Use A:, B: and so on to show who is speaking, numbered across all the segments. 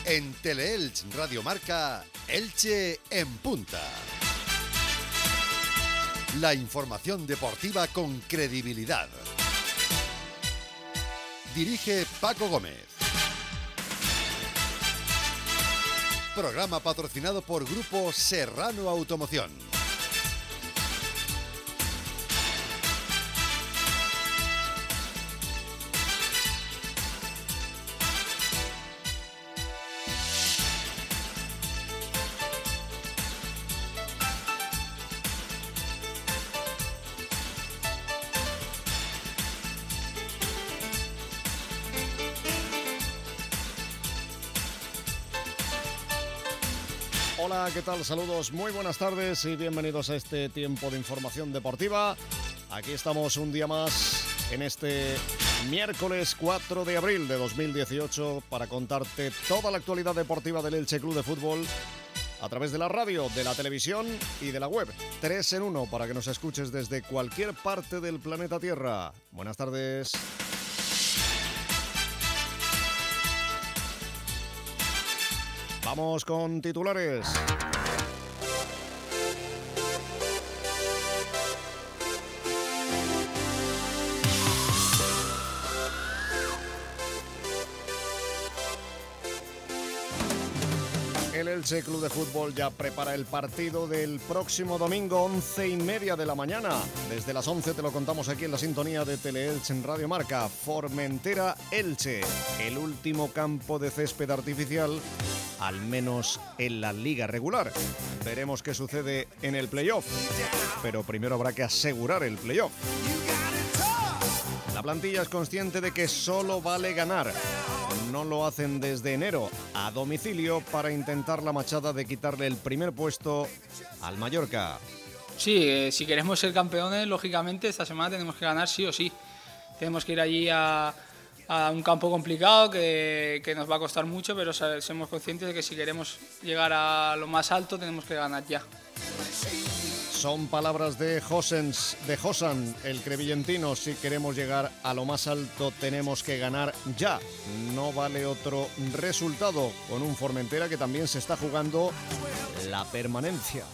A: En Teleelch Radio Marca, Elche en punta. La información deportiva con credibilidad. Dirige Paco Gómez. Programa patrocinado por Grupo Serrano Automoción.
B: Hola, ¿qué tal? Saludos, muy buenas tardes y bienvenidos a este tiempo de información deportiva. Aquí estamos un día más en este miércoles 4 de abril de 2018 para contarte toda la actualidad deportiva del Elche Club de Fútbol a través de la radio, de la televisión y de la web. 3 en 1 para que nos escuches desde cualquier parte del planeta Tierra. Buenas tardes. Vamos con titulares. El Elche Club de Fútbol ya prepara el partido del próximo domingo, 11:30 de la mañana. Desde las 11 te lo contamos aquí en la sintonía de Teleelch en Radio Marca. Formentera-Elche, el último campo de césped artificial, al menos en la liga regular. Veremos qué sucede en el playoff, pero primero habrá que asegurar el playoff. La plantilla es consciente de que solo vale ganar. No lo hacen desde enero a domicilio para intentar la machada de quitarle el primer puesto al Mallorca.
C: Sí, si queremos ser campeones, lógicamente esta semana tenemos que ganar sí o sí. Tenemos que ir allí a un campo complicado que nos va a costar mucho, pero somos conscientes de que si queremos llegar a lo más alto tenemos que ganar ya.
B: Son palabras de Josan, el crevillentino. Si queremos llegar a lo más alto tenemos que ganar ya. No vale otro resultado, con un Formentera que también se está jugando la permanencia.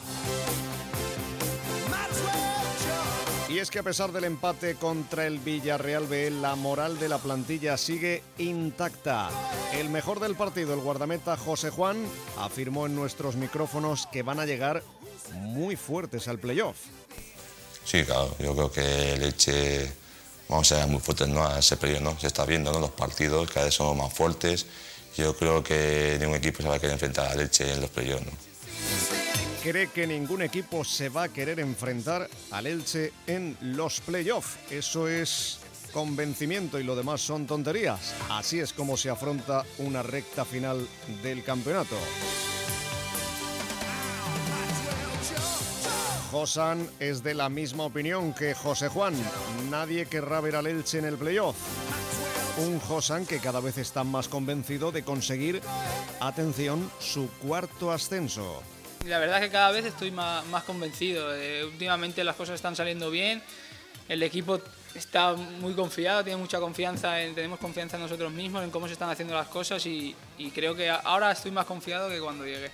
B: Y es que a pesar del empate contra el Villarreal B, la moral de la plantilla sigue intacta. El mejor del partido, el guardameta José Juan, afirmó en nuestros micrófonos que van a llegar muy fuertes al playoff.
D: Sí, claro, yo creo que el Elche vamos a llegar muy fuertes, ¿no?, a ese playoff, ¿no? Se está viendo, ¿no?, los partidos, cada vez somos más fuertes. Yo creo que ningún equipo se va a querer enfrentar al Elche en los playoffs, ¿no?
B: Cree que ningún equipo se va a querer enfrentar al Elche en los playoffs. Eso es convencimiento y lo demás son tonterías. Así es como se afronta una recta final del campeonato. Josan es de la misma opinión que José Juan. Nadie querrá ver al Elche en el playoff. Un Josan que cada vez está más convencido de conseguir, atención, su cuarto ascenso.
C: La verdad es que cada vez estoy más convencido. Últimamente las cosas están saliendo bien. El equipo está muy confiado, tiene mucha confianza, tenemos confianza en nosotros mismos, en cómo se están haciendo las cosas y creo que ahora estoy más confiado que cuando llegué.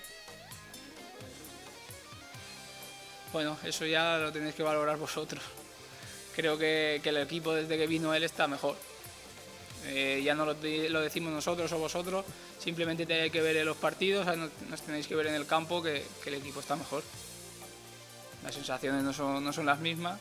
C: Bueno, eso ya lo tenéis que valorar vosotros. Creo que el equipo desde que vino él está mejor. Ya no lo decimos nosotros o vosotros, simplemente tenéis que ver en los partidos, nos tenéis que ver en el campo que el equipo está mejor. Las sensaciones no son las mismas.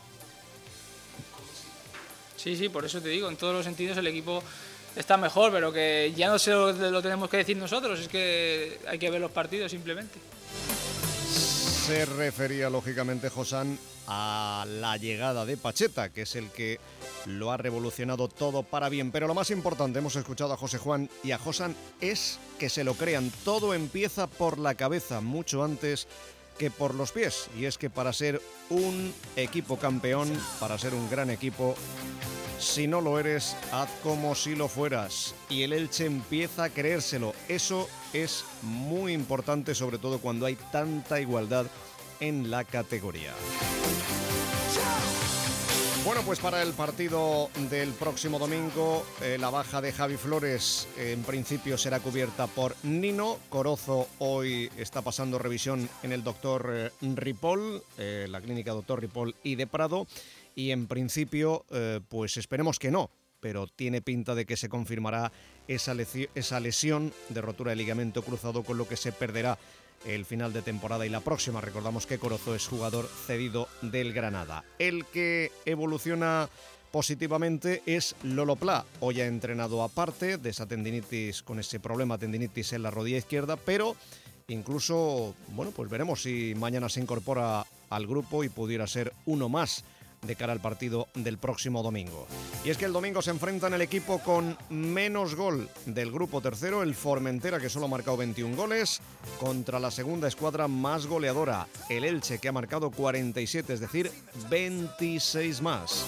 C: Sí, por eso te digo, en todos los sentidos el equipo está mejor, pero que ya no se lo tenemos que decir nosotros, es que hay que ver los partidos simplemente.
B: Se refería lógicamente Josan a la llegada de Pacheta, que es el que lo ha revolucionado todo para bien. Pero lo más importante, hemos escuchado a José Juan y a Josan, es que se lo crean. Todo empieza por la cabeza, mucho antes que por los pies. Y es que para ser un equipo campeón, para ser un gran equipo, si no lo eres, haz como si lo fueras. Y el Elche empieza a creérselo. Eso es muy importante, sobre todo cuando hay tanta igualdad en la categoría. Bueno, pues para el partido del próximo domingo, la baja de Javi Flores en principio será cubierta por Nino. Corozo hoy está pasando revisión en el doctor Ripoll, la clínica doctor Ripoll y de Prado, y en principio pues esperemos que no, pero tiene pinta de que se confirmará esa lesión de rotura de ligamento cruzado, con lo que se perderá el final de temporada y la próxima. Recordamos que Corozo es jugador cedido del Granada. El que evoluciona positivamente es Lolo Pla. Hoy ha entrenado aparte de esa tendinitis, con ese problema tendinitis en la rodilla izquierda, pero incluso, bueno, pues veremos si mañana se incorpora al grupo y pudiera ser uno más de cara al partido del próximo domingo. Y es que el domingo se enfrentan el equipo con menos gol del grupo tercero, el Formentera, que solo ha marcado 21 goles, contra la segunda escuadra más goleadora, el Elche, que ha marcado 47, es decir, 26 más.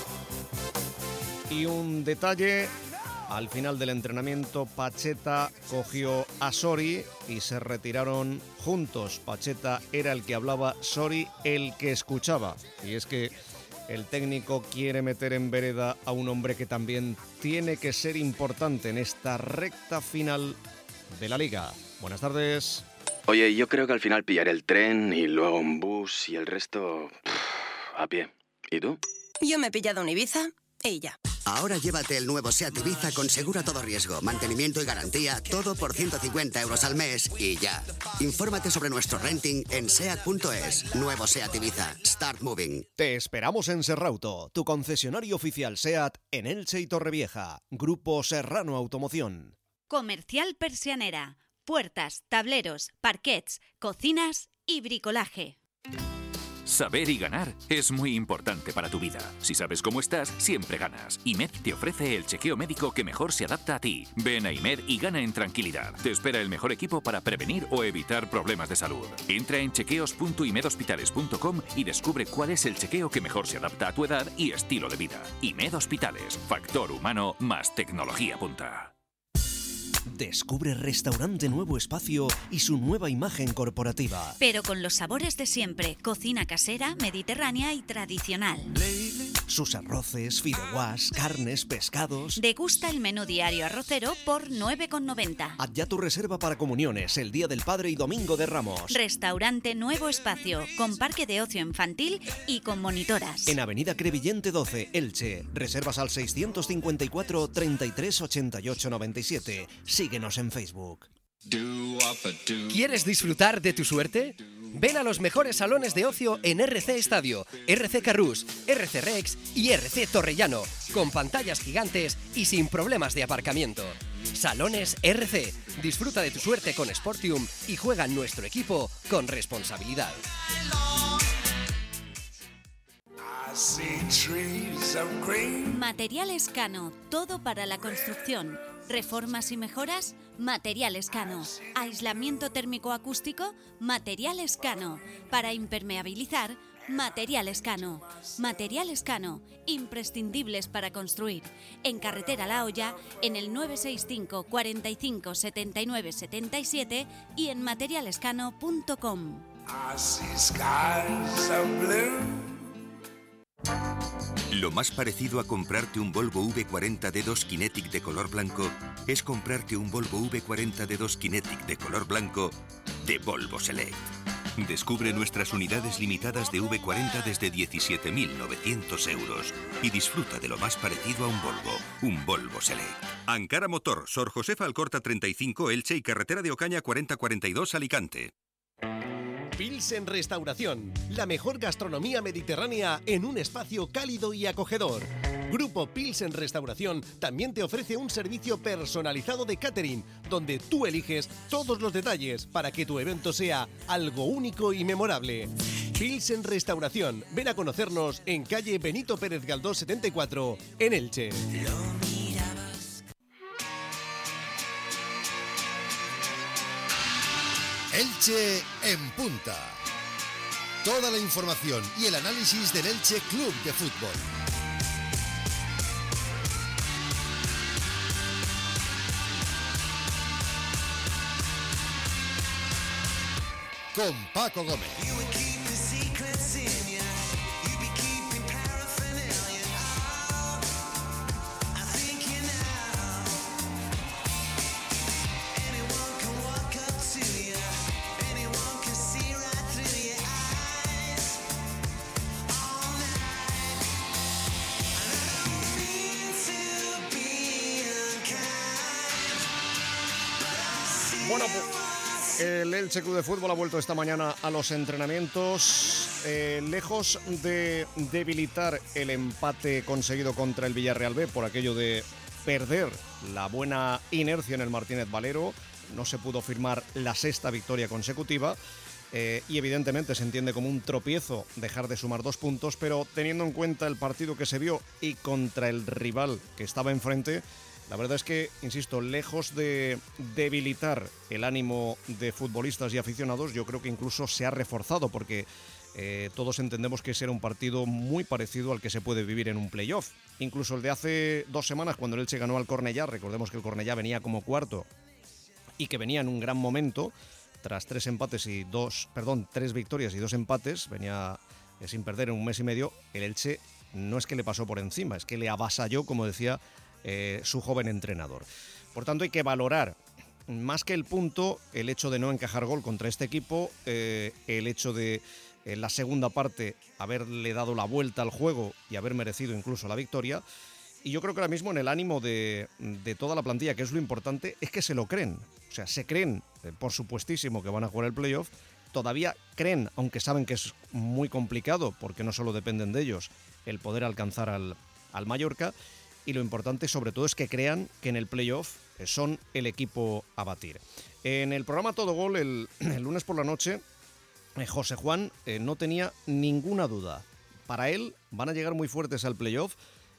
B: Y un detalle: al final del entrenamiento, Pacheta cogió a Sori y se retiraron juntos. Pacheta era el que hablaba, Sori el que escuchaba. Y es que el técnico quiere meter en vereda a un hombre que también tiene que ser importante en esta recta final de la Liga. Buenas tardes.
E: Oye, yo creo que al final pillaré el tren y luego un bus y el resto a pie. ¿Y tú?
F: Yo me he pillado un Ibiza y ya.
G: Ahora llévate el nuevo SEAT Ibiza con seguro a todo riesgo, mantenimiento y garantía, todo por 150 € al mes y ya. Infórmate sobre nuestro renting en SEAT.es. Nuevo SEAT Ibiza. Start moving.
B: Te esperamos en Serrauto, tu concesionario oficial SEAT en Elche y Torrevieja. Grupo Serrano Automoción.
H: Comercial Persianera. Puertas, tableros, parquets, cocinas y bricolaje.
I: Saber y ganar es muy importante para tu vida. Si sabes cómo estás, siempre ganas. IMED te ofrece el chequeo médico que mejor se adapta a ti. Ven a IMED y gana en tranquilidad. Te espera el mejor equipo para prevenir o evitar problemas de salud. Entra en chequeos.imedhospitales.com y descubre cuál es el chequeo que mejor se adapta a tu edad y estilo de vida. IMED Hospitales. Factor humano más tecnología punta.
J: Descubre Restaurante Nuevo Espacio y su nueva imagen corporativa.
H: Pero con los sabores de siempre: cocina casera, mediterránea y tradicional.
J: Sus arroces, fideuás, carnes, pescados.
H: Degusta el menú diario arrocero por 9,90.
J: Haz ya tu reserva para comuniones, el Día del Padre y Domingo de Ramos.
H: Restaurante Nuevo Espacio, con parque de ocio infantil y con monitoras.
J: En Avenida Crevillente 12, Elche. Reservas al 654 33 88 97. Síguenos en Facebook.
K: ¿Quieres disfrutar de tu suerte? Ven a los mejores salones de ocio en RC Estadio, RC Carrús, RC Rex y RC Torrellano, con pantallas gigantes y sin problemas de aparcamiento. Salones RC. Disfruta de tu suerte con Sportium y juega en nuestro equipo con responsabilidad.
H: Materiales Cano, todo para la construcción. Reformas y mejoras, Materiales Cano. Aislamiento térmico acústico, Materiales Cano. Para impermeabilizar, Materiales Cano. Materiales Cano, imprescindibles para construir. En Carretera La Hoya, en el 965 45 79 77 y en materialescano.com.
L: Lo más parecido a comprarte un Volvo V40 D2 Kinetic de color blanco es comprarte un Volvo V40 D2 Kinetic de color blanco de Volvo Select. Descubre nuestras unidades limitadas de V40 desde 17.900 € y disfruta de lo más parecido a un Volvo Select. Ankara Motor, Sor Josefa Alcorta 35, Elche y Carretera de Ocaña 4042, Alicante.
M: Pilsen Restauración, la mejor gastronomía mediterránea en un espacio cálido y acogedor. Grupo Pilsen Restauración también te ofrece un servicio personalizado de catering, donde tú eliges todos los detalles para que tu evento sea algo único y memorable. Pilsen Restauración, ven a conocernos en calle Benito Pérez Galdós 74, en Elche.
A: Elche en punta. Toda la información y el análisis del Elche Club de Fútbol. Con Paco Gómez.
B: Bueno, el Elche Club de Fútbol ha vuelto esta mañana a los entrenamientos. Lejos de debilitar el empate conseguido contra el Villarreal B por aquello de perder la buena inercia en el Martínez Valero, no se pudo firmar la 6ª victoria consecutiva. Y evidentemente se entiende como un tropiezo dejar de sumar 2 puntos, pero teniendo en cuenta el partido que se vio y contra el rival que estaba enfrente, la verdad es que, insisto, lejos de debilitar el ánimo de futbolistas y aficionados, yo creo que incluso se ha reforzado, porque todos entendemos que ese era un partido muy parecido al que se puede vivir en un playoff. Incluso el de hace 2 semanas, cuando el Elche ganó al Cornellá, recordemos que el Cornellá venía como cuarto y que venía en un gran momento. Tras 3 victorias y 2 empates, venía sin perder en un mes y medio. El Elche no es que le pasó por encima, es que le avasalló, como decía su joven entrenador. Por tanto, hay que valorar, más que el punto, el hecho de no encajar gol contra este equipo, el hecho de, en la segunda parte, haberle dado la vuelta al juego y haber merecido incluso la victoria. Y yo creo que ahora mismo en el ánimo de toda la plantilla, que es lo importante, es que se lo creen. O sea, se creen, por supuestísimo, que van a jugar el playoff. Todavía creen, aunque saben que es muy complicado, porque no solo dependen de ellos, el poder alcanzar al Mallorca. Y lo importante, sobre todo, es que crean que en el playoff son el equipo a batir. En el programa Todo Gol, el lunes por la noche, José Juan no tenía ninguna duda. Para él van a llegar muy fuertes al playoff,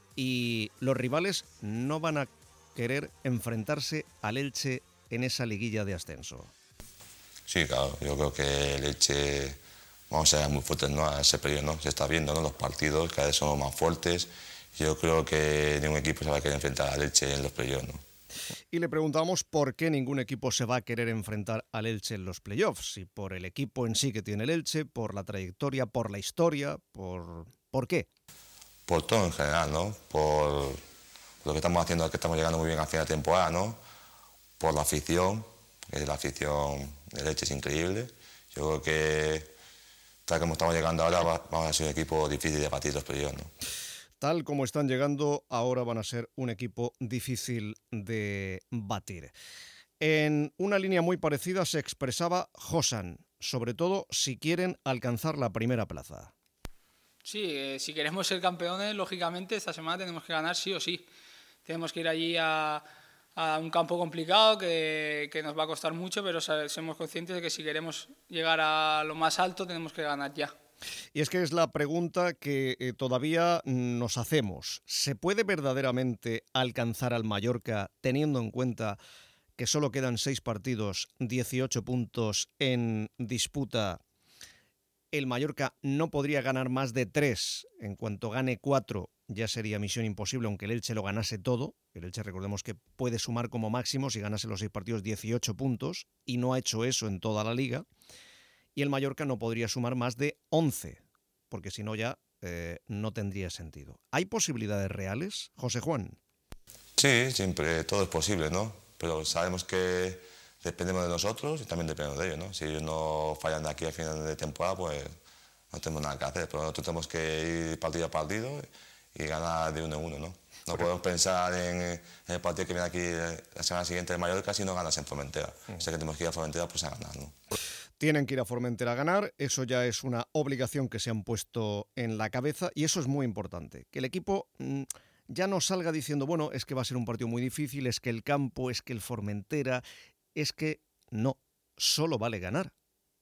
B: y los rivales no van a querer enfrentarse al Elche en esa liguilla de ascenso.
D: Sí, claro, yo creo que el Elche vamos a ser muy fuertes, ¿no? A ese periodo, ¿no? Se está viendo, ¿no? Los partidos cada vez son más fuertes. Yo creo que ningún equipo se va a querer enfrentar al Elche en los playoffs, ¿no?
B: Y le preguntamos por qué ningún equipo se va a querer enfrentar al Elche en los playoffs. Si por el equipo en sí que tiene el Elche, por la trayectoria, por la historia, ¿por qué?
D: Por todo en general, ¿no? Por lo que estamos haciendo, que estamos llegando muy bien al final de temporada, ¿no? Por la afición, que la afición del Elche es increíble. Yo creo que tal como estamos llegando ahora, vamos a ser un equipo difícil de batir los playoffs, ¿no?
B: Tal como están llegando, ahora van a ser un equipo difícil de batir. En una línea muy parecida se expresaba Josan, sobre todo si quieren alcanzar la primera plaza.
C: Sí, si queremos ser campeones, lógicamente esta semana tenemos que ganar sí o sí. Tenemos que ir allí a un campo complicado que nos va a costar mucho, pero somos conscientes de que si queremos llegar a lo más alto tenemos que ganar ya.
B: Y es que es la pregunta que todavía nos hacemos. ¿Se puede verdaderamente alcanzar al Mallorca teniendo en cuenta que solo quedan 6 partidos, 18 puntos en disputa? El Mallorca no podría ganar más de 3. En cuanto gane 4 ya sería misión imposible, aunque el Elche lo ganase todo. El Elche, recordemos que puede sumar como máximo, si ganase los 6 partidos, 18 puntos, y no ha hecho eso en toda la liga. Y el Mallorca no podría sumar más de 11, porque si no ya no tendría sentido. ¿Hay posibilidades reales, José Juan?
D: Sí, siempre todo es posible, ¿no? Pero sabemos que dependemos de nosotros y también dependemos de ellos, ¿no? Si ellos no fallan de aquí al final de temporada, pues no tenemos nada que hacer. Pero nosotros tenemos que ir partido a partido y ganar de 1 en 1, ¿no? No podemos pensar en el partido que viene aquí la semana siguiente de Mallorca si no ganas en Formentera. O sea que tenemos que ir a Formentera pues a ganar, ¿no?
B: Tienen que ir a Formentera a ganar, eso ya es una obligación que se han puesto en la cabeza y eso es muy importante. Que el equipo ya no salga diciendo, bueno, es que va a ser un partido muy difícil, es que el campo, es que el Formentera, es que no, solo vale ganar.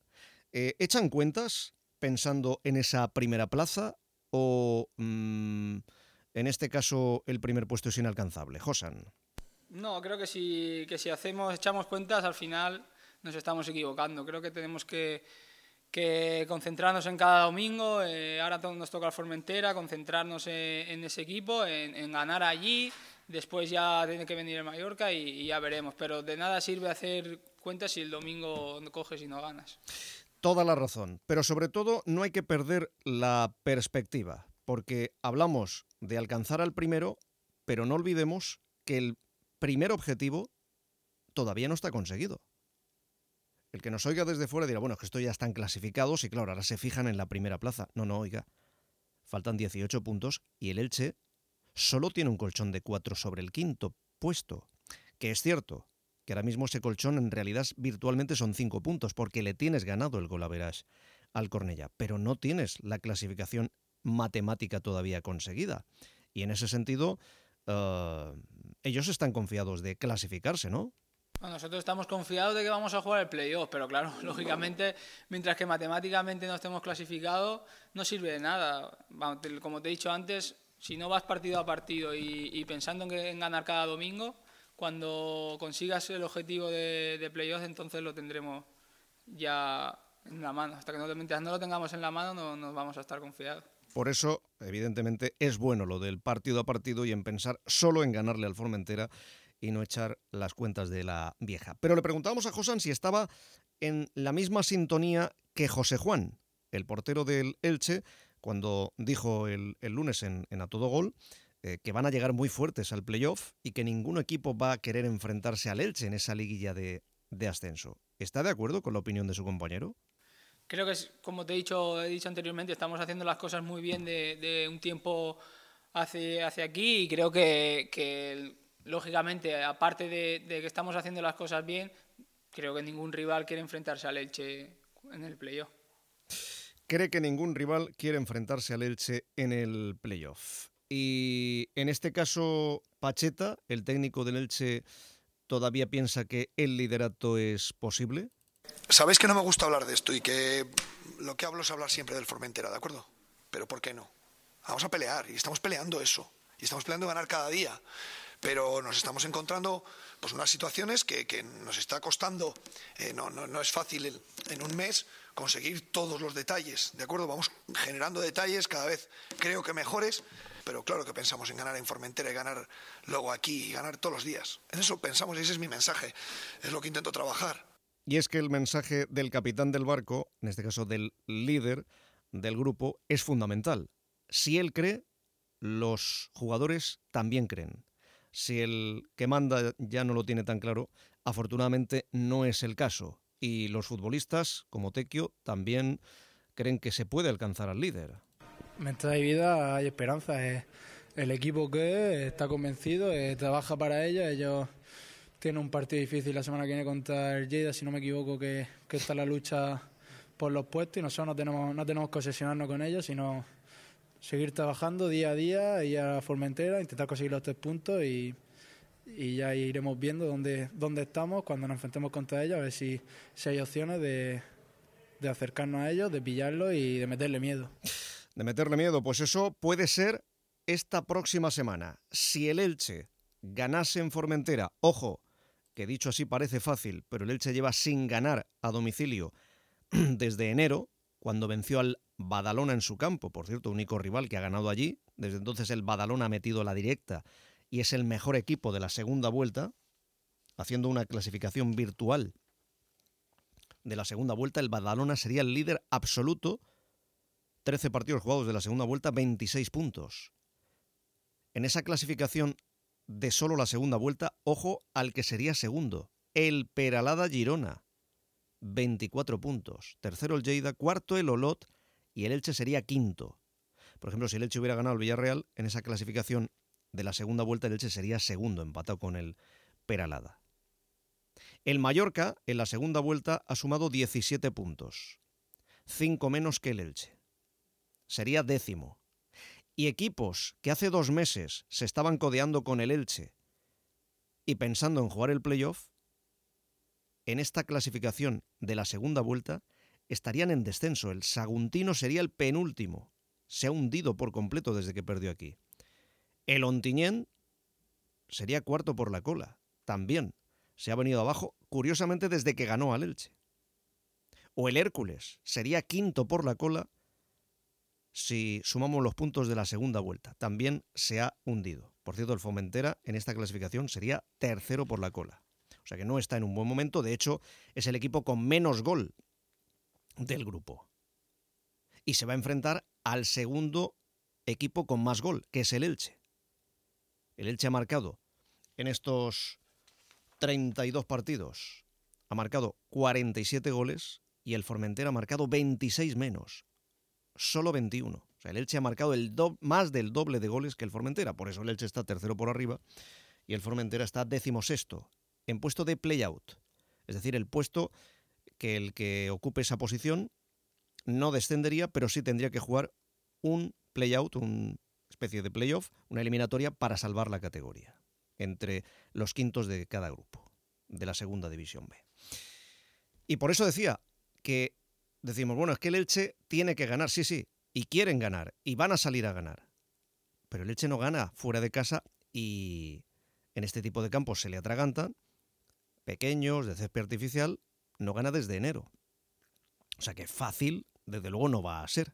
B: ¿Echan cuentas pensando en esa primera plaza o en este caso el primer puesto es inalcanzable? Josan.
C: No, creo que si echamos cuentas, al final nos estamos equivocando. Creo que tenemos que concentrarnos en cada domingo. Ahora nos toca el Formentera, concentrarnos en ese equipo, en ganar allí. Después ya tiene que venir el Mallorca y ya veremos. Pero de nada sirve hacer cuentas si el domingo no coges y no ganas.
B: Toda la razón. Pero sobre todo no hay que perder la perspectiva. Porque hablamos de alcanzar al primero, pero no olvidemos que el primer objetivo todavía no está conseguido. El que nos oiga desde fuera dirá, bueno, es que estos ya están clasificados y claro, ahora se fijan en la primera plaza. No, oiga, faltan 18 puntos y el Elche solo tiene un colchón de 4 sobre el quinto puesto. Que es cierto que ahora mismo ese colchón en realidad virtualmente son 5 puntos, porque le tienes ganado el golaveraje al Cornellá, pero no tienes la clasificación matemática todavía conseguida. Y en ese sentido, ellos están confiados de clasificarse, ¿no?
C: Bueno, nosotros estamos confiados de que vamos a jugar el playoff, pero claro, lógicamente, mientras que matemáticamente no estemos clasificados, no sirve de nada. Como te he dicho antes, si no vas partido a partido y pensando en ganar cada domingo, cuando consigas el objetivo de playoff, entonces lo tendremos ya en la mano. Hasta que mientras no lo tengamos en la mano, no nos vamos a estar confiados.
B: Por eso, evidentemente, es bueno lo del partido a partido y en pensar solo en ganarle al Formentera y no echar las cuentas de la vieja. Pero le preguntábamos a Josan si estaba en la misma sintonía que José Juan, el portero del Elche, cuando dijo el lunes en A Todo Gol que van a llegar muy fuertes al playoff y que ningún equipo va a querer enfrentarse al Elche en esa liguilla de ascenso. ¿Está de acuerdo con la opinión de su compañero?
C: Creo que, como he dicho anteriormente, estamos haciendo las cosas muy bien de un tiempo hacia aquí y creo que lógicamente, aparte de que estamos haciendo las cosas bien, creo que ningún rival quiere enfrentarse al Elche en el playoff.
B: Cree que ningún rival quiere enfrentarse al Elche en el playoff. Y en este caso, Pacheta, el técnico del Elche, ¿todavía piensa que el liderato es posible?
N: Sabéis que no me gusta hablar de esto y que lo que hablo es hablar siempre del Formentera, ¿de acuerdo? Pero ¿por qué no? Vamos a pelear y estamos peleando eso. Y estamos peleando ganar cada día. Pero nos estamos encontrando pues unas situaciones que nos está costando, no es fácil en un mes conseguir todos los detalles, ¿de acuerdo? Vamos generando detalles cada vez creo que mejores, pero claro que pensamos en ganar en Formentera y ganar luego aquí y ganar todos los días. En eso pensamos y ese es mi mensaje, es lo que intento trabajar.
B: Y es que el mensaje del capitán del barco, en este caso del líder del grupo, es fundamental. Si él cree, los jugadores también creen. Si el que manda ya no lo tiene tan claro, afortunadamente no es el caso. Y los futbolistas, como Tequio, también creen que se puede alcanzar al líder.
O: Mientras hay vida, hay esperanza. El equipo que está convencido, trabaja para ellos tienen un partido difícil la semana que viene contra el Lleida, si no me equivoco, que está la lucha por los puestos y nosotros no tenemos que obsesionarnos con ellos, sino seguir trabajando día a día, ir a Formentera, intentar conseguir los 3 puntos y ya iremos viendo dónde estamos cuando nos enfrentemos contra ellos, a ver si hay opciones de acercarnos a ellos, de pillarlos y de meterle miedo.
B: De meterle miedo, pues eso puede ser esta próxima semana. Si el Elche ganase en Formentera, ojo, que dicho así parece fácil, pero el Elche lleva sin ganar a domicilio desde enero, cuando venció al Badalona en su campo, por cierto, único rival que ha ganado allí. Desde entonces el Badalona ha metido la directa y es el mejor equipo de la segunda vuelta, haciendo una clasificación virtual de la segunda vuelta. El Badalona sería el líder absoluto, 13 partidos jugados de la segunda vuelta, 26 puntos. En esa clasificación de solo la segunda vuelta, ojo al que sería segundo, el Peralada Girona, 24 puntos. Tercero el Lleida, cuarto el Olot y el Elche sería quinto. Por ejemplo, si el Elche hubiera ganado el Villarreal, en esa clasificación de la segunda vuelta el Elche sería segundo, empatado con el Peralada. El Mallorca, en la segunda vuelta, ha sumado 17 puntos, 5 menos que el Elche. Sería décimo. Y equipos que hace 2 meses se estaban codeando con el Elche y pensando en jugar el playoff, en esta clasificación de la segunda vuelta estarían en descenso. El Saguntino sería el penúltimo. Se ha hundido por completo desde que perdió aquí. El Ontinyent sería cuarto por la cola. También se ha venido abajo, curiosamente, desde que ganó al Elche. O el Hércules sería quinto por la cola si sumamos los puntos de la segunda vuelta. También se ha hundido. Por cierto, el Formentera en esta clasificación sería tercero por la cola. O sea que no está en un buen momento. De hecho, es el equipo con menos gol del grupo. Y se va a enfrentar al segundo equipo con más gol, que es el Elche. El Elche ha marcado en estos 32 partidos, ha marcado 47 goles y el Formentera ha marcado 26 menos. Solo 21. O sea, el Elche ha marcado más del doble de goles que el Formentera. Por eso el Elche está tercero por arriba y el Formentera está 16º en puesto de play-out. Es decir, el puesto que el que ocupe esa posición no descendería, pero sí tendría que jugar un play-out, una especie de play-off, una eliminatoria para salvar la categoría entre los quintos de cada grupo de la segunda división B. Y por eso decía que decimos, bueno, es que el Elche tiene que ganar, sí, y quieren ganar, y van a salir a ganar. Pero el Elche no gana fuera de casa y en este tipo de campos se le atragantan, pequeños, de césped artificial, no gana desde enero. O sea que fácil, desde luego, no va a ser.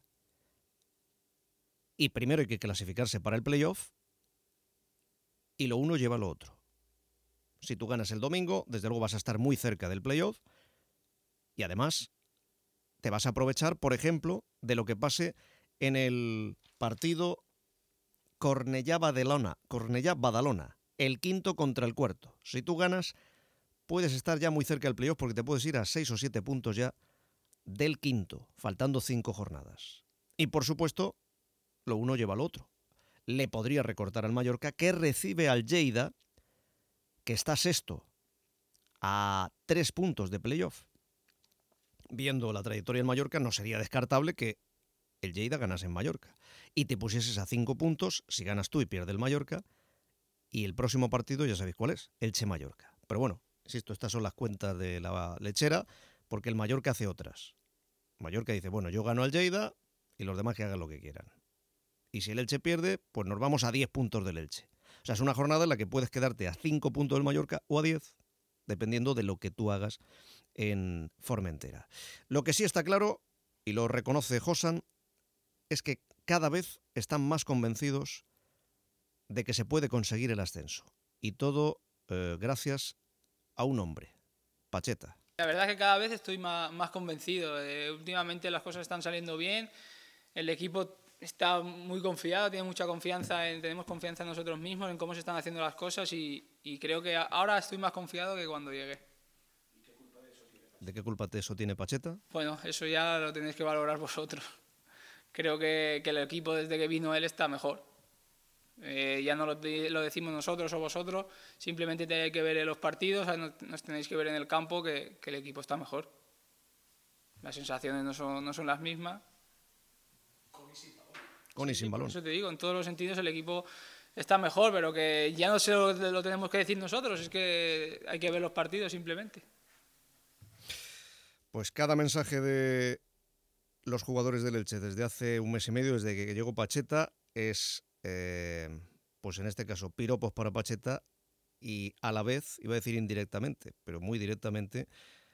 B: Y primero hay que clasificarse para el playoff y lo uno lleva lo otro. Si tú ganas el domingo, desde luego vas a estar muy cerca del playoff y además te vas a aprovechar, por ejemplo, de lo que pase en el partido Cornellá-Badalona, el quinto contra el cuarto. Si tú ganas, puedes estar ya muy cerca del playoff porque te puedes ir a 6 o 7 puntos ya del quinto, faltando 5 jornadas. Y por supuesto, lo uno lleva al otro. Le podría recortar al Mallorca, que recibe al Lleida, que está sexto, a 3 puntos de playoff. Viendo la trayectoria del Mallorca, no sería descartable que el Lleida ganase en Mallorca y te pusieses a 5 puntos si ganas tú y pierde el Mallorca, y el próximo partido ya sabéis cuál es, Elche-Mallorca. Pero bueno, insisto, estas son las cuentas de la lechera, porque el Mallorca hace otras. Mallorca dice, bueno, yo gano al Lleida y los demás que hagan lo que quieran. Y si el Elche pierde, pues nos vamos a 10 puntos del Elche. O sea, es una jornada en la que puedes quedarte a 5 puntos del Mallorca o a 10, dependiendo de lo que tú hagas en Formentera. Lo que sí está claro, y lo reconoce Josan, es que cada vez están más convencidos de que se puede conseguir el ascenso. Y todo gracias a un hombre, Pacheta.
C: La verdad es que cada vez estoy más convencido. Últimamente las cosas están saliendo bien, el equipo está muy confiado, tenemos confianza en nosotros mismos, en cómo se están haciendo las cosas y creo que ahora estoy más confiado que cuando llegué.
B: ¿De qué culpa de eso tiene Pacheta?
C: Bueno, eso ya lo tenéis que valorar vosotros. Creo que el equipo desde que vino él está mejor. Ya no lo decimos nosotros o vosotros, simplemente tenéis que ver en los partidos, nos tenéis que ver en el campo que el equipo está mejor. Las sensaciones no son las mismas.
B: Con y sin balón.
C: Eso te digo, en todos los sentidos el equipo está mejor, pero que ya no se lo tenemos que decir nosotros, es que hay que ver los partidos simplemente.
B: Pues cada mensaje de los jugadores del Elche desde hace un mes y medio, desde que llegó Pacheta, es, pues en este caso, piropos para Pacheta y a la vez, iba a decir indirectamente, pero muy directamente,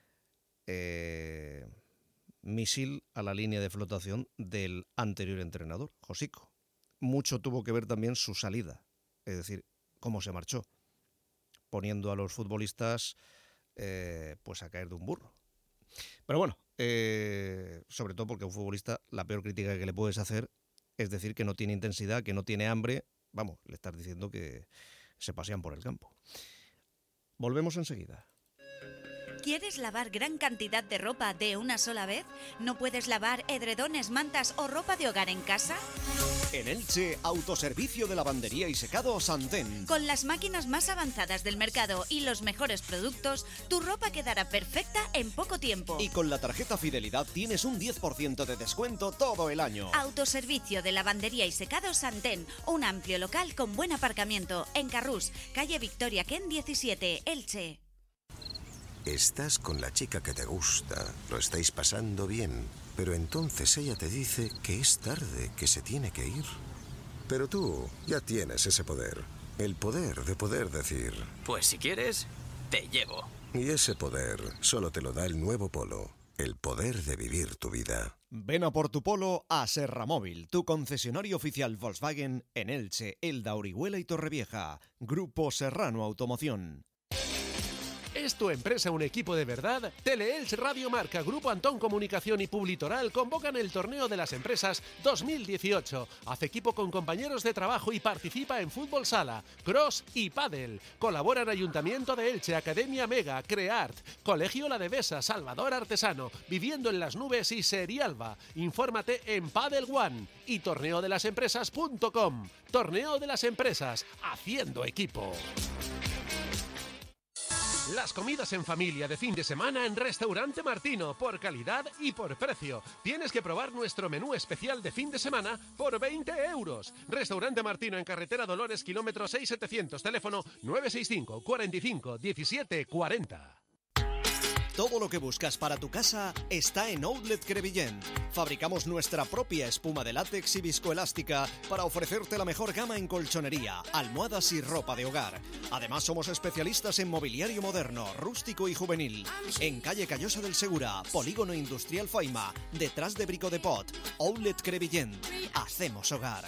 B: misil a la línea de flotación del anterior entrenador, Josico. Mucho tuvo que ver también su salida, es decir, cómo se marchó, poniendo a los futbolistas pues a caer de un burro. Pero bueno, sobre todo porque a un futbolista la peor crítica que le puedes hacer es decir que no tiene intensidad, que no tiene hambre. Vamos, le estás diciendo que se pasean por el campo. Volvemos enseguida.
H: ¿Quieres lavar gran cantidad de ropa de una sola vez? ¿No puedes lavar edredones, mantas o ropa de hogar en casa?
J: En Elche, autoservicio de lavandería y secado Santén.
H: Con las máquinas más avanzadas del mercado y los mejores productos, tu ropa quedará perfecta en poco tiempo.
J: Y con la tarjeta Fidelidad tienes un 10% de descuento todo el año.
H: Autoservicio de lavandería y secado Santén, un amplio local con buen aparcamiento en Carrús, calle Victoria Ken 17, Elche.
L: Estás con la chica que te gusta, lo estáis pasando bien, pero entonces ella te dice que es tarde, que se tiene que ir. Pero tú ya tienes ese poder, el poder de poder decir...
P: Pues si quieres, te llevo.
L: Y ese poder solo te lo da el nuevo Polo, el poder de vivir tu vida.
J: Ven a por tu Polo a Serramóvil, tu concesionario oficial Volkswagen en Elche, Elda, Orihuela y Torrevieja. Grupo Serrano Automoción.
M: ¿Es tu empresa un equipo de verdad? Teleelch Radio Marca, Grupo Antón Comunicación y Publitoral convocan el Torneo de las Empresas 2018. Haz equipo con compañeros de trabajo y participa en fútbol sala, cross y pádel. Colaboran Ayuntamiento de Elche, Academia Mega, Creart, Colegio La Devesa, Salvador Artesano, Viviendo en las Nubes y Serialba. Infórmate en Padel One y torneodelasempresas.com. Torneo de las Empresas, haciendo equipo. Las comidas en familia de fin de semana en Restaurante Martino, por calidad y por precio. Tienes que probar nuestro menú especial de fin de semana por 20 euros. Restaurante Martino en carretera Dolores, kilómetro 6700, teléfono 965 45 17 40.
J: Todo lo que buscas para tu casa está en Outlet Crevillent. Fabricamos nuestra propia espuma de látex y viscoelástica para ofrecerte la mejor gama en colchonería, almohadas y ropa de hogar. Además, somos especialistas en mobiliario moderno, rústico y juvenil. En calle Callosa del Segura, Polígono Industrial Faima, detrás de Brico de Pot. Outlet Crevillent. Hacemos hogar.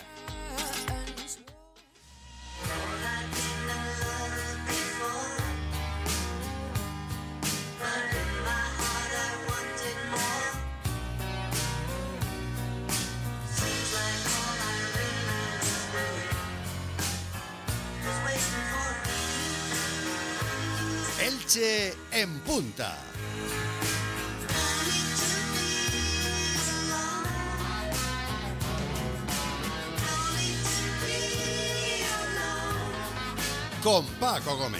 A: Elche en punta. Con Paco Gómez.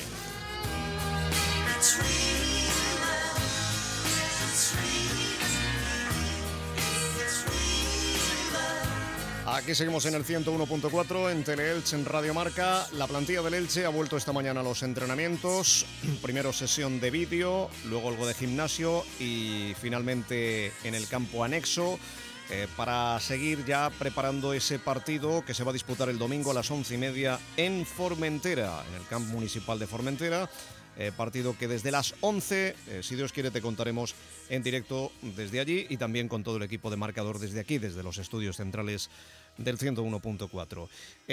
B: Aquí seguimos en el 101.4 en Teleelche, en Radio Marca. La plantilla del Elche ha vuelto esta mañana a los entrenamientos. Primero sesión de vídeo, luego algo de gimnasio y finalmente en el campo anexo para seguir ya preparando ese partido que se va a disputar el domingo a las 11:30 en Formentera, en el campo municipal de Formentera. Partido que desde las 11, si Dios quiere, te contaremos en directo desde allí y también con todo el equipo de Marcador desde aquí, desde los estudios centrales del 101.4.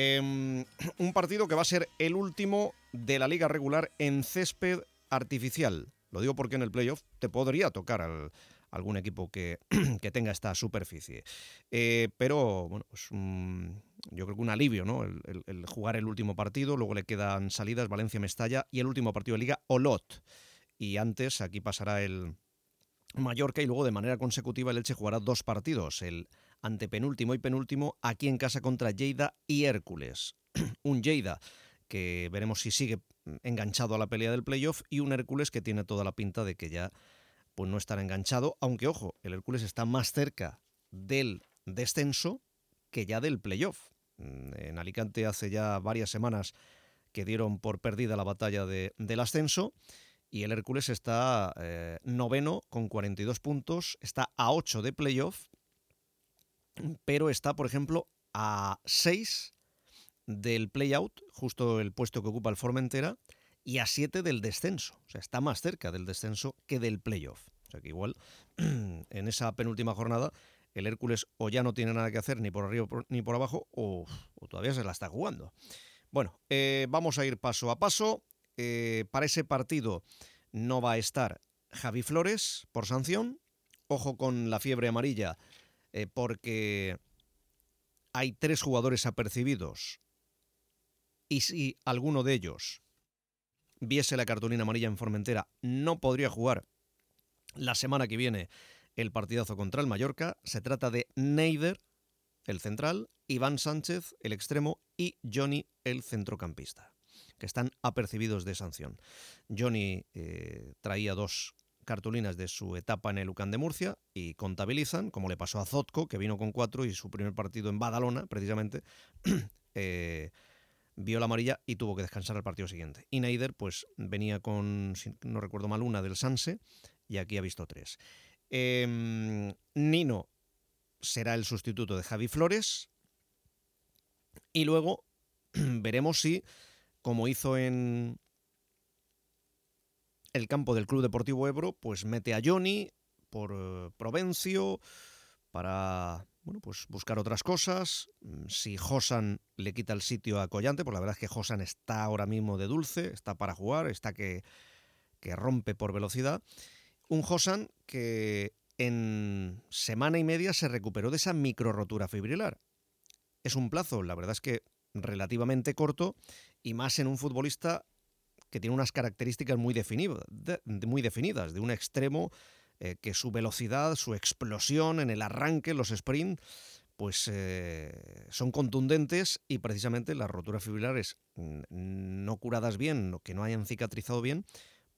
B: Un partido que va a ser el último de la liga regular en césped artificial. Lo digo porque en el playoff te podría tocar algún equipo que tenga esta superficie. Pero, bueno, pues yo creo que un alivio, ¿no? El jugar el último partido, luego le quedan salidas Valencia-Mestalla y el último partido de Liga, Olot. Y antes aquí pasará el Mallorca y luego de manera consecutiva el Elche jugará 2 partidos, el antepenúltimo y penúltimo aquí en casa contra Lleida y Hércules. Un Lleida que veremos si sigue enganchado a la pelea del playoff y un Hércules que tiene toda la pinta de que ya pues no estará enganchado, aunque ojo, el Hércules está más cerca del descenso que ya del playoff. En Alicante hace ya varias semanas que dieron por perdida la batalla del ascenso y el Hércules está noveno con 42 puntos, está a 8 de playoff, pero está, por ejemplo, a 6 del play-out, justo el puesto que ocupa el Formentera, y a 7 del descenso. O sea, está más cerca del descenso que del playoff. O sea que igual, en esa penúltima jornada, el Hércules o ya no tiene nada que hacer ni por arriba ni por abajo, o todavía se la está jugando. Bueno, vamos a ir paso a paso. Para ese partido no va a estar Javi Flores por sanción. Ojo con la fiebre amarilla, porque hay 3 jugadores apercibidos y si alguno de ellos viese la cartulina amarilla en Formentera, no podría jugar la semana que viene el partidazo contra el Mallorca. Se trata de Neider, el central, Iván Sánchez, el extremo, y Johnny, el centrocampista, que están apercibidos de sanción. Johnny traía 2 cartulinas de su etapa en el UCAN de Murcia y contabilizan, como le pasó a Zotko, que vino con 4 y su primer partido en Badalona, precisamente, vio la amarilla y tuvo que descansar el partido siguiente. Y Neider, pues venía con, si no recuerdo mal, 1 del Sanse y aquí ha visto 3. Nino será el sustituto de Javi Flores y luego veremos si, como hizo en el campo del Club Deportivo Ebro, pues mete a Johnny por Provencio para, bueno, pues buscar otras cosas. Si Josan le quita el sitio a Collante, pues la verdad es que Josan está ahora mismo de dulce, está para jugar, está que rompe por velocidad. Un Josan que en semana y media se recuperó de esa microrotura fibrilar. Es un plazo, la verdad es que relativamente corto, y más en un futbolista que tiene unas características muy definidas, de un extremo que su velocidad, su explosión en el arranque, los sprint, pues son contundentes, y precisamente las roturas fibrilares no curadas bien, que no hayan cicatrizado bien,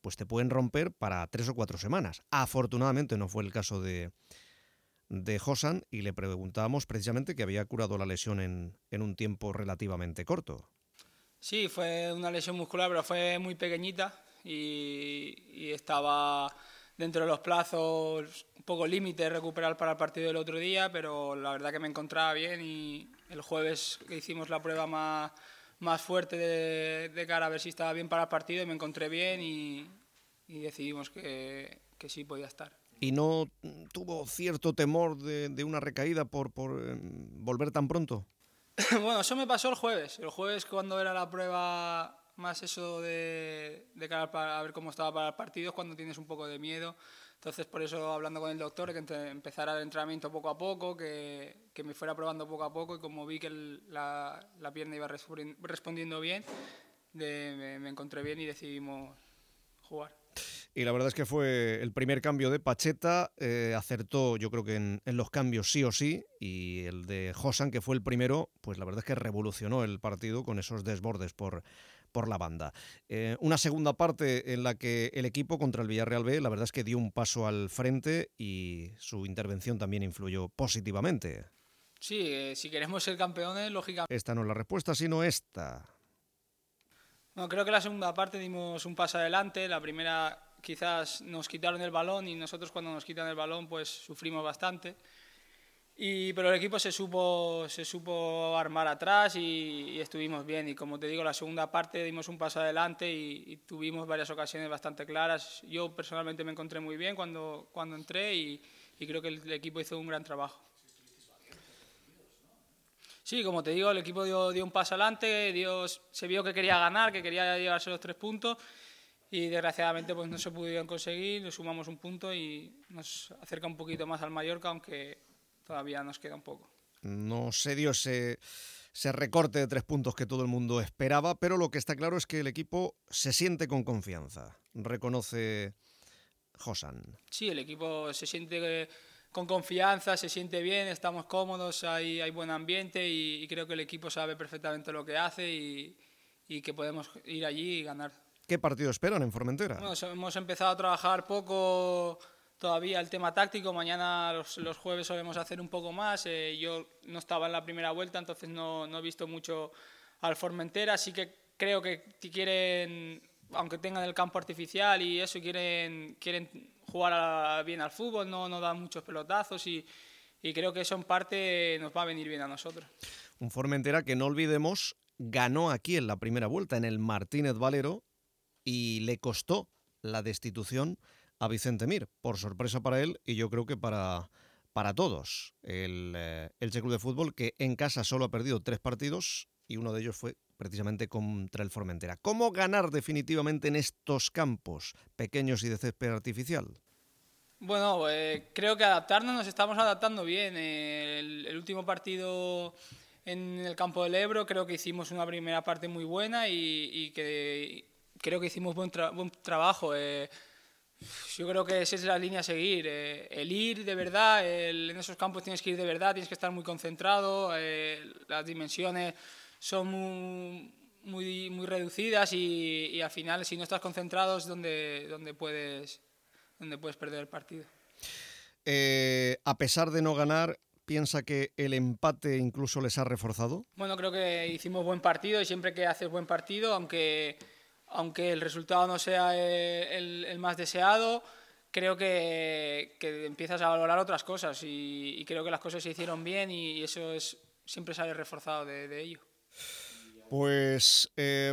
B: pues te pueden romper para 3 o 4 semanas. Afortunadamente no fue el caso de Josan, y le preguntábamos precisamente que había curado la lesión en un tiempo relativamente corto.
C: Sí, fue una lesión muscular, pero fue muy pequeñita y estaba dentro de los plazos un poco límite recuperar para el partido del otro día, pero la verdad que me encontraba bien, y el jueves que hicimos la prueba más fuerte de cara a ver si estaba bien para el partido, y me encontré bien y decidimos que sí podía estar.
B: ¿Y no tuvo cierto temor de una recaída por volver tan pronto?
C: Bueno, eso me pasó el jueves. El jueves, cuando era la prueba más eso de cara a ver cómo estaba para el partido, es cuando tienes un poco de miedo. Entonces, por eso, hablando con el doctor, que empezara el entrenamiento poco a poco, que me fuera probando poco a poco, y como vi que la pierna iba respondiendo bien, me encontré bien y decidimos jugar.
B: Y la verdad es que fue el primer cambio de Pacheta, acertó yo creo que en los cambios sí o sí, y el de Josan, que fue el primero, pues la verdad es que revolucionó el partido con esos desbordes por la banda. Una segunda parte en la que el equipo contra el Villarreal B, la verdad es que dio un paso al frente y su intervención también influyó positivamente.
C: Sí, si queremos ser campeones, lógicamente.
B: Esta no es la respuesta, sino esta.
C: No, creo que la segunda parte dimos un paso adelante. La primera quizás nos quitaron el balón, y nosotros cuando nos quitan el balón pues sufrimos bastante. Pero el equipo se supo armar atrás y estuvimos bien. Y como te digo, la segunda parte dimos un paso adelante y tuvimos varias ocasiones bastante claras. Yo personalmente me encontré muy bien cuando entré y creo que el equipo hizo un gran trabajo. Sí, como te digo, el equipo dio un paso adelante, se vio que quería ganar, que quería llevarse los 3 puntos, y desgraciadamente pues no se pudieron conseguir. Le sumamos un punto y nos acerca un poquito más al Mallorca, aunque todavía nos queda un poco.
B: No se dio ese recorte de 3 puntos que todo el mundo esperaba, pero lo que está claro es que el equipo se siente con confianza, reconoce Josan.
C: Sí, el equipo se siente con confianza, se siente bien, estamos cómodos, hay buen ambiente, y creo que el equipo sabe perfectamente lo que hace y que podemos ir allí y ganar.
B: ¿Qué partido esperan en Formentera?
C: Bueno, hemos empezado a trabajar poco todavía el tema táctico. Mañana los jueves solemos hacer un poco más. Yo no estaba en la primera vuelta, entonces no he visto mucho al Formentera. Así que creo que si quieren, aunque tengan el campo artificial y eso, quieren jugar bien al fútbol, no dan muchos pelotazos, y creo que eso en parte nos va a venir bien a nosotros.
B: Un Formentera que, no olvidemos, ganó aquí en la primera vuelta en el Martínez Valero y le costó la destitución a Vicente Mir, por sorpresa para él y yo creo que para todos. El Elche Club de Fútbol, que en casa solo ha perdido 3 partidos y uno de ellos fue precisamente contra el Formentera. ¿Cómo ganar definitivamente en estos campos pequeños y de césped artificial?
C: Bueno, creo que nos estamos adaptando bien. El último partido en el campo del Ebro creo que hicimos una primera parte muy buena y que creo que hicimos buen trabajo. Yo creo que esa es la línea a seguir. El ir de verdad, en esos campos tienes que ir de verdad, tienes que estar muy concentrado. Las dimensiones son muy reducidas y al final, si no estás concentrado, es donde puedes perder el partido.
B: A pesar de no ganar, ¿piensa que el empate incluso les ha reforzado?
C: Bueno, creo que hicimos buen partido, y siempre que haces buen partido, aunque el resultado no sea el más deseado, creo que empiezas a valorar otras cosas, y creo que las cosas se hicieron bien, y eso siempre sale reforzado de ello.
B: Pues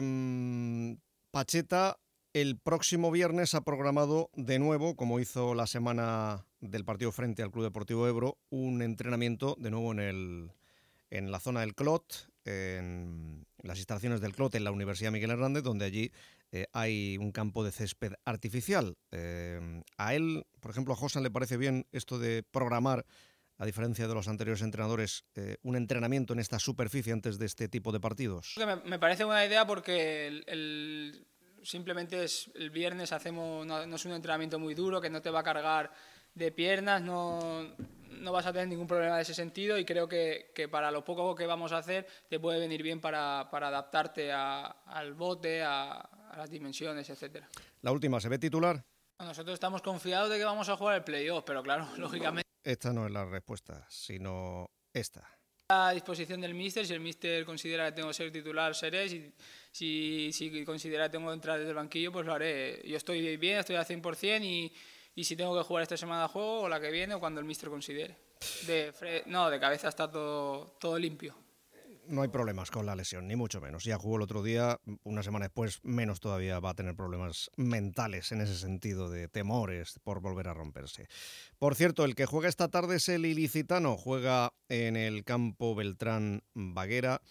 B: Pacheta el próximo viernes ha programado de nuevo, como hizo la semana del partido frente al Club Deportivo Ebro, un entrenamiento de nuevo en la zona del Clot, en las instalaciones del Clot en la Universidad Miguel Hernández, donde allí hay un campo de césped artificial. A él, por ejemplo, a Josan le parece bien esto de programar, a diferencia de los anteriores entrenadores, un entrenamiento en esta superficie antes de este tipo de partidos.
C: Me parece buena idea porque simplemente el viernes no es un entrenamiento muy duro, que no te va a cargar de piernas, no no vas a tener ningún problema de ese sentido, y creo que para lo poco que vamos a hacer te puede venir bien para adaptarte al bote, a las dimensiones, etcétera.
B: La última, ¿se ve titular?
C: Nosotros estamos confiados de que vamos a jugar el playoff, pero claro, lógicamente...
B: Esta no es la respuesta, sino esta.
C: A disposición del míster, si el míster considera que tengo que ser titular, seré. Si considera que tengo que entrar desde el banquillo, pues lo haré. Yo estoy bien, estoy al 100%, y si tengo que jugar esta semana juego, o la que viene, o cuando el míster considere. De cabeza está todo limpio.
B: No hay problemas con la lesión, ni mucho menos. Ya jugó el otro día, una semana después menos todavía va a tener problemas mentales en ese sentido, de temores por volver a romperse. Por cierto, el que juega esta tarde es el ilicitano, juega en el campo Beltrán Baguena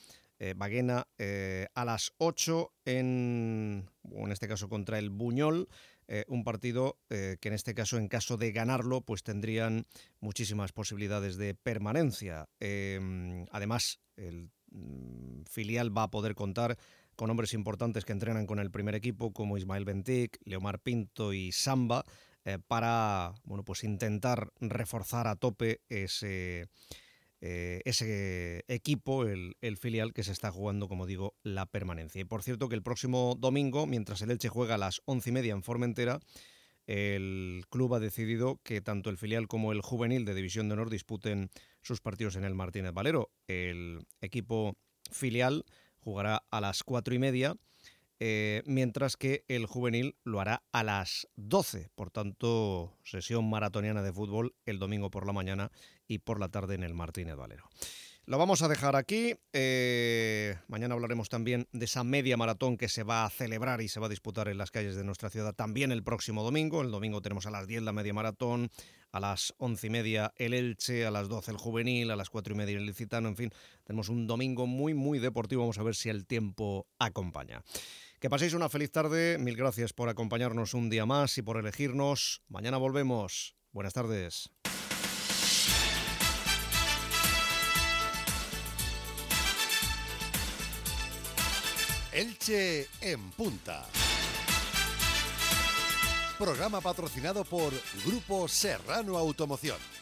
B: a las 8 en este caso contra el Buñol. Un partido que en este caso, en caso de ganarlo, pues tendrían muchísimas posibilidades de permanencia. Además, el filial va a poder contar con hombres importantes que entrenan con el primer equipo, como Ismael Bentic, Leomar Pinto y Samba, para pues intentar reforzar a tope ese equipo, el filial, que se está jugando, como digo, la permanencia. Y por cierto que el próximo domingo, mientras el Elche juega a las 11:30 en Formentera, el club ha decidido que tanto el filial como el juvenil de División de Honor disputen sus partidos en el Martínez Valero. El equipo filial jugará a las 4:30, mientras que el juvenil lo hará a las 12. Por tanto, sesión maratoniana de fútbol el domingo por la mañana y por la tarde en el Martínez Valero. Lo vamos a dejar aquí. Mañana hablaremos también de esa media maratón que se va a celebrar y se va a disputar en las calles de nuestra ciudad también el próximo domingo. El domingo tenemos a las 10 la media maratón, a las 11:30 el Elche, a las 12 el juvenil, a las 4:30 el ilicitano. En fin, tenemos un domingo muy, muy deportivo. Vamos a ver si el tiempo acompaña. Que paséis una feliz tarde. Mil gracias por acompañarnos un día más y por elegirnos. Mañana volvemos. Buenas tardes.
A: Elche en Punta. Programa patrocinado por Grupo Serrano Automoción.